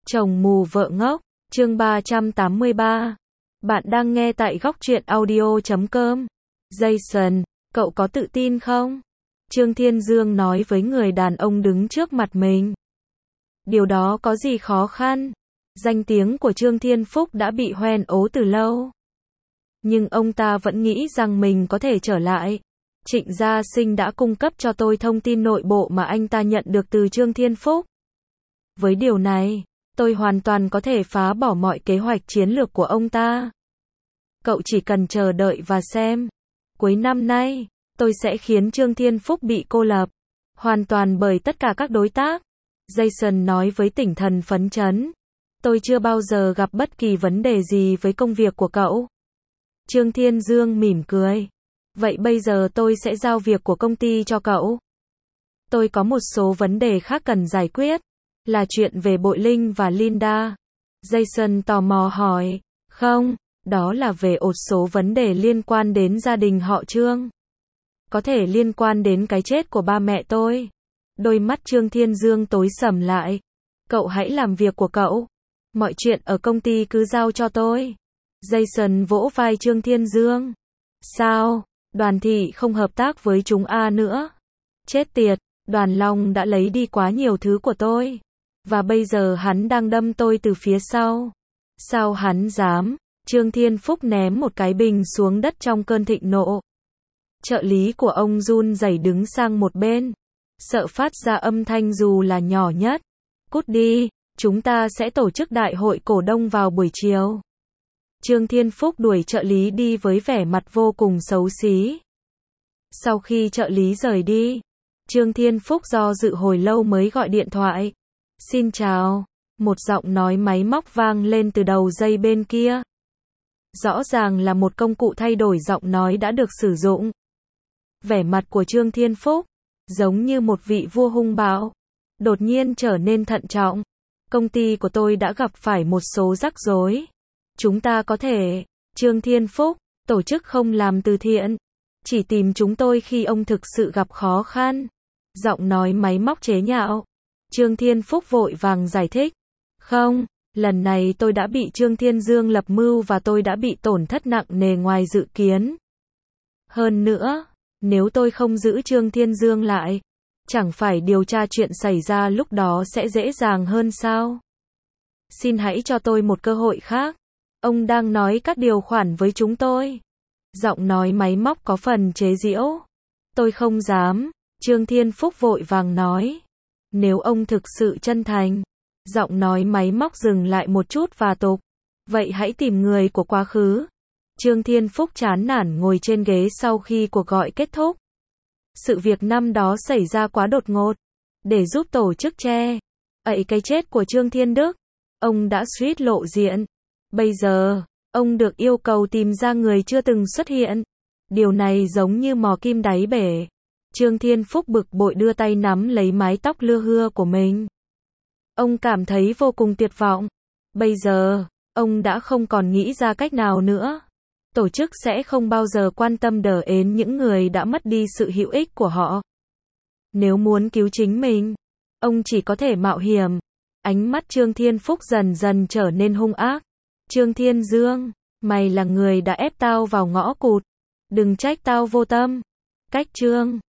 Chồng mù vợ ngốc, chương 383. Bạn đang nghe tại góc truyện audio.com. Jason, cậu có tự tin không? Trương Thiên Dương nói với người đàn ông đứng trước mặt mình. Điều đó có gì khó khăn? Danh tiếng của Trương Thiên Phúc đã bị hoen ố từ lâu. Nhưng ông ta vẫn nghĩ rằng mình có thể trở lại. Trịnh Gia Sinh đã cung cấp cho tôi thông tin nội bộ mà anh ta nhận được từ Trương Thiên Phúc. Với điều này, tôi hoàn toàn có thể phá bỏ mọi kế hoạch chiến lược của ông ta. Cậu chỉ cần chờ đợi và xem. Cuối năm nay, tôi sẽ khiến Trương Thiên Phúc bị cô lập hoàn toàn bởi tất cả các đối tác. Jason nói với tinh thần phấn chấn. Tôi chưa bao giờ gặp bất kỳ vấn đề gì với công việc của cậu. Trương Thiên Dương mỉm cười. Vậy bây giờ tôi sẽ giao việc của công ty cho cậu. Tôi có một số vấn đề khác cần giải quyết. Là chuyện về Bội Linh và Linda. Jason tò mò hỏi. Không, đó là về một số vấn đề liên quan đến gia đình họ Trương. Có thể liên quan đến cái chết của ba mẹ tôi. Đôi mắt Trương Thiên Dương tối sầm lại. Cậu hãy làm việc của cậu. Mọi chuyện ở công ty cứ giao cho tôi. Jason vỗ vai Trương Thiên Dương. Sao? Đoàn Thị không hợp tác với chúng nữa. Chết tiệt, Đoàn Long đã lấy đi quá nhiều thứ của tôi. Và bây giờ hắn đang đâm tôi từ phía sau. Sao hắn dám? Trương Thiên Phúc ném một cái bình xuống đất trong cơn thịnh nộ. Trợ lý của ông run rẩy đứng sang một bên. Sợ phát ra âm thanh dù là nhỏ nhất. Cút đi, chúng ta sẽ tổ chức đại hội cổ đông vào buổi chiều. Trương Thiên Phúc đuổi trợ lý đi với vẻ mặt vô cùng xấu xí. Sau khi trợ lý rời đi, Trương Thiên Phúc do dự hồi lâu mới gọi điện thoại. Xin chào, một giọng nói máy móc vang lên từ đầu dây bên kia. Rõ ràng là một công cụ thay đổi giọng nói đã được sử dụng. Vẻ mặt của Trương Thiên Phúc, giống như một vị vua hung bạo, đột nhiên trở nên thận trọng. Công ty của tôi đã gặp phải một số rắc rối. Chúng ta có thể, Trương Thiên Phúc, tổ chức không làm từ thiện. Chỉ tìm chúng tôi khi ông thực sự gặp khó khăn. Giọng nói máy móc chế nhạo. Trương Thiên Phúc vội vàng giải thích. Không, lần này tôi đã bị Trương Thiên Dương lập mưu và tôi đã bị tổn thất nặng nề ngoài dự kiến. Hơn nữa, nếu tôi không giữ Trương Thiên Dương lại, chẳng phải điều tra chuyện xảy ra lúc đó sẽ dễ dàng hơn sao? Xin hãy cho tôi một cơ hội khác. Ông đang nói các điều khoản với chúng tôi. Giọng nói máy móc có phần chế giễu. Tôi không dám, Trương Thiên Phúc vội vàng nói. Nếu ông thực sự chân thành. Giọng nói máy móc dừng lại một chút và tục. Vậy hãy tìm người của quá khứ. Trương Thiên Phúc chán nản ngồi trên ghế sau khi cuộc gọi kết thúc. Sự việc năm đó xảy ra quá đột ngột. Để giúp tổ chức che cái chết của Trương Thiên Đức, ông đã suýt lộ diện. Bây giờ, ông được yêu cầu tìm ra người chưa từng xuất hiện. Điều này giống như mò kim đáy bể. Trương Thiên Phúc bực bội đưa tay nắm lấy mái tóc lưa hưa của mình. Ông cảm thấy vô cùng tuyệt vọng. Bây giờ, ông đã không còn nghĩ ra cách nào nữa. Tổ chức sẽ không bao giờ quan tâm đến những người đã mất đi sự hữu ích của họ. Nếu muốn cứu chính mình, ông chỉ có thể mạo hiểm. Ánh mắt Trương Thiên Phúc dần dần trở nên hung ác. Trương Thiên Dương, mày là người đã ép tao vào ngõ cụt. Đừng trách tao vô tâm. Cách Trương